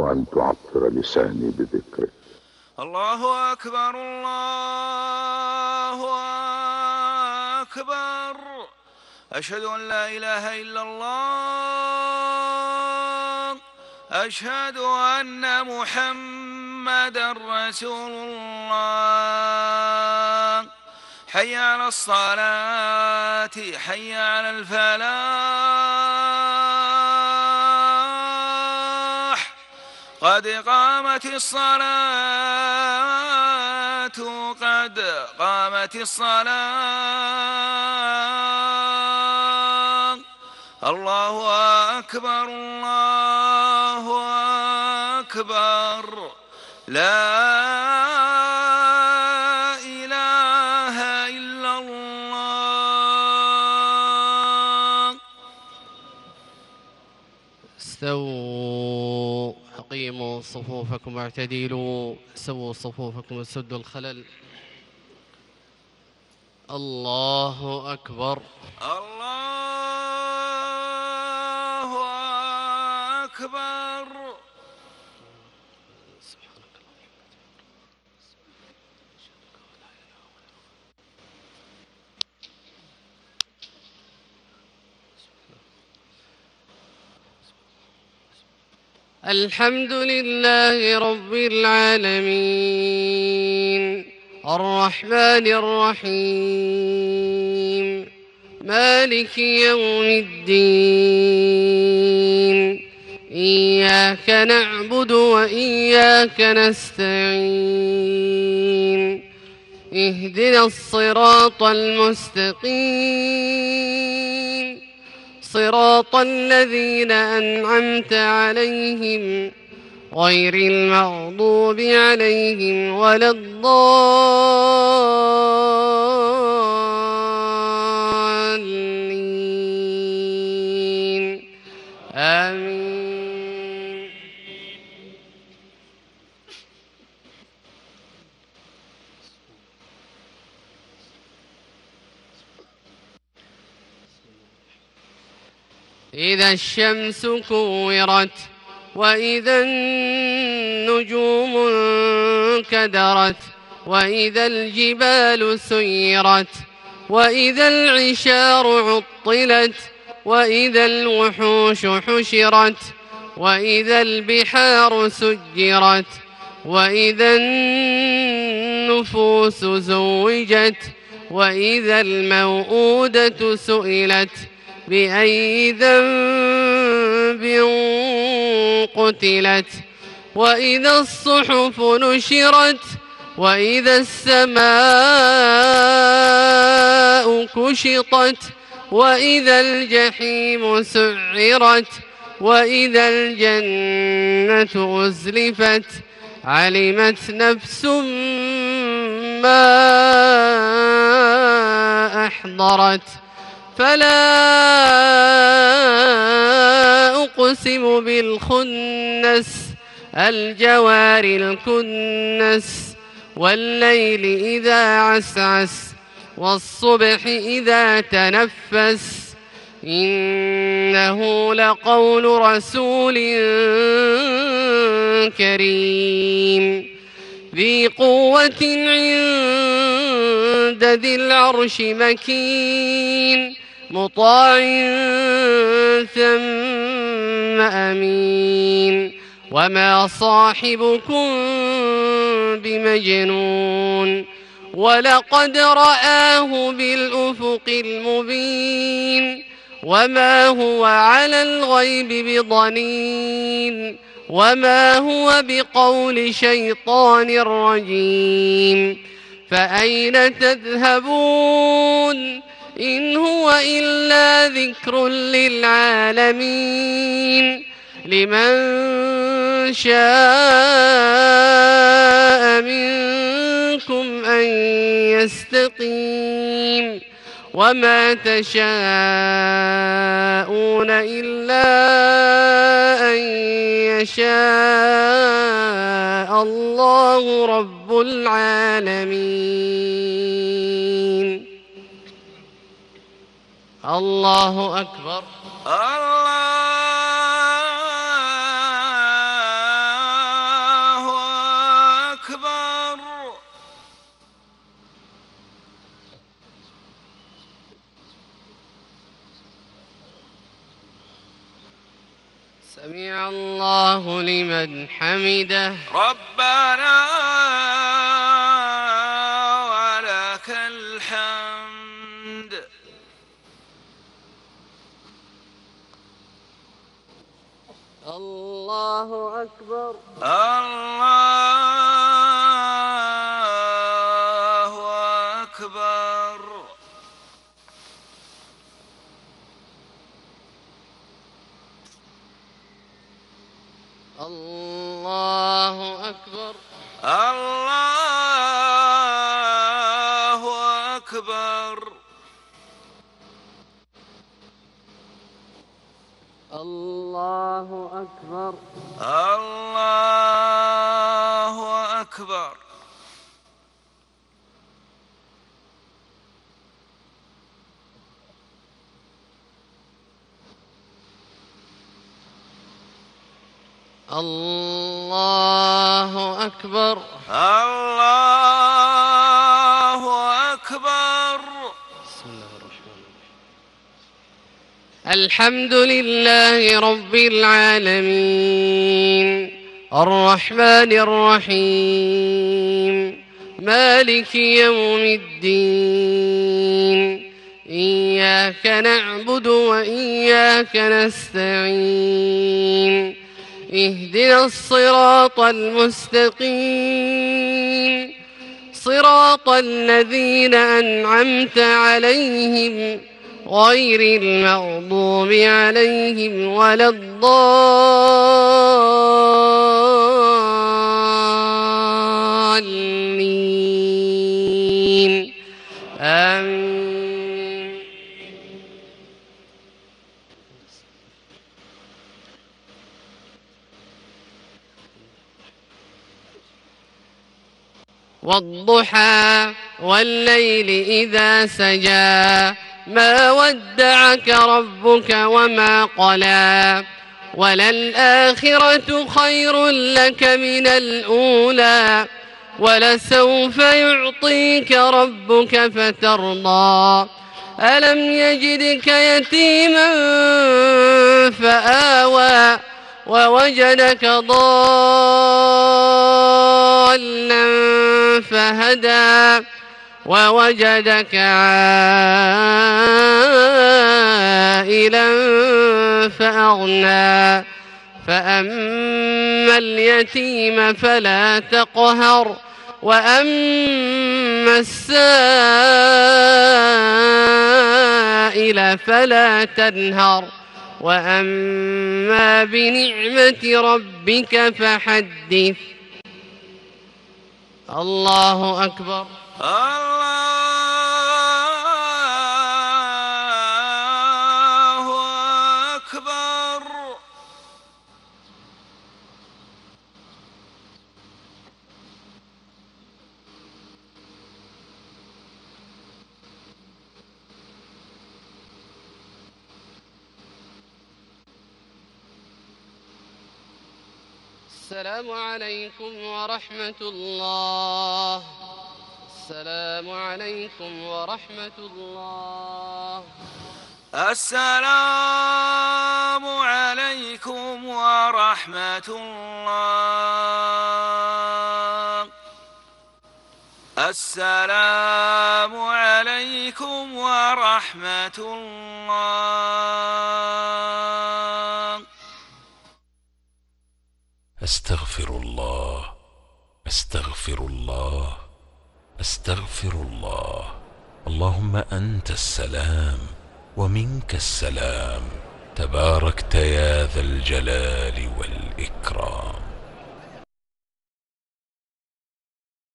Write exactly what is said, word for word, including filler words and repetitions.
وأن تعطر لساني بذكرك. الله أكبر الله أكبر. أشهد أن لا إله إلا الله. أشهد أن محمدًا رسول الله. حي على الصلاة حي على الفلاح. قد قامت الصلاة قد قامت الصلاة. الله أكبر الله أكبر. لا إله إلا الله. استووا، أقيموا صفوفكم واعتدلوا، سووا صفوفكم وسدوا الخلل. الله أكبر الله أكبر. الحمد لله رب العالمين، الرحمن الرحيم، مالك يوم الدين. إياك نعبد وإياك نستعين. اهدنا الصراط المستقيم، صراط الذين أنعمت عليهم غير المغضوب عليهم ولا الضالين. آمين. إذا الشمس كورت وإذا النجوم انكدرت وإذا الجبال سيرت وإذا العشار عطلت وإذا الوحوش حشرت وإذا البحار سجرت وإذا النفوس زوجت وإذا الموءودة سئلت بأي ذنب قتلت وإذا الصحف نشرت وإذا السماء كشطت وإذا الجحيم سعرت وإذا الجنة أزلفت. علمت نفس ما أحضرت. فلا أقسم بالخنس الجوار الكنس والليل إذا عسعس والصبح إذا تنفس. إنه لقول رسول كريم ذي قوة عند ذي العرش مكين مطاع ثم أمين. وما صاحبكم بمجنون ولقد رآه بالأفق المبين. وما هو على الغيب بضنين وما هو بقول شيطان رجيم. فأين تذهبون إن هو إلا ذكر للعالمين. لمن شاء منكم أن يستقيم. وما تشاءون إلا أن يشاء الله رب العالمين. الله أكبر. الله الله لمن حمده. ربنا ولك الحمد. الله أكبر. الله أكبر. الله أكبر. الله أكبر. الله أكبر. الله أكبر. الله أكبر. الله أكبر. بسم الله الرحمن الرحيم. الحمد لله رب العالمين الرحمن الرحيم مالك يوم الدين إياك نعبد وإياك نستعين اهدنا الصراط المستقيم صراط الذين أنعمت عليهم غير المغضوب عليهم ولا الضالين آمين. والضحى والليل إذا سجى ما ودعك ربك وما قلى وللآخرة خير لك من الأولى ولسوف يعطيك ربك فترضى ألم يجدك يتيما فآوى ووجدك ضالا فهدى ووجدك عائلا فأغنى فأما اليتيم فلا تقهر وأما السائل فلا تنهر وأما بنعمة ربك فحدث. الله أكبر. الله أكبر. السلام عليكم ورحمة الله. السلام عليكم ورحمة الله. السلام عليكم ورحمة الله. السلام عليكم ورحمة الله. أستغفر الله أستغفر الله أستغفر الله. اللهم أنت السلام ومنك السلام تباركت يا ذا الجلال والإكرام.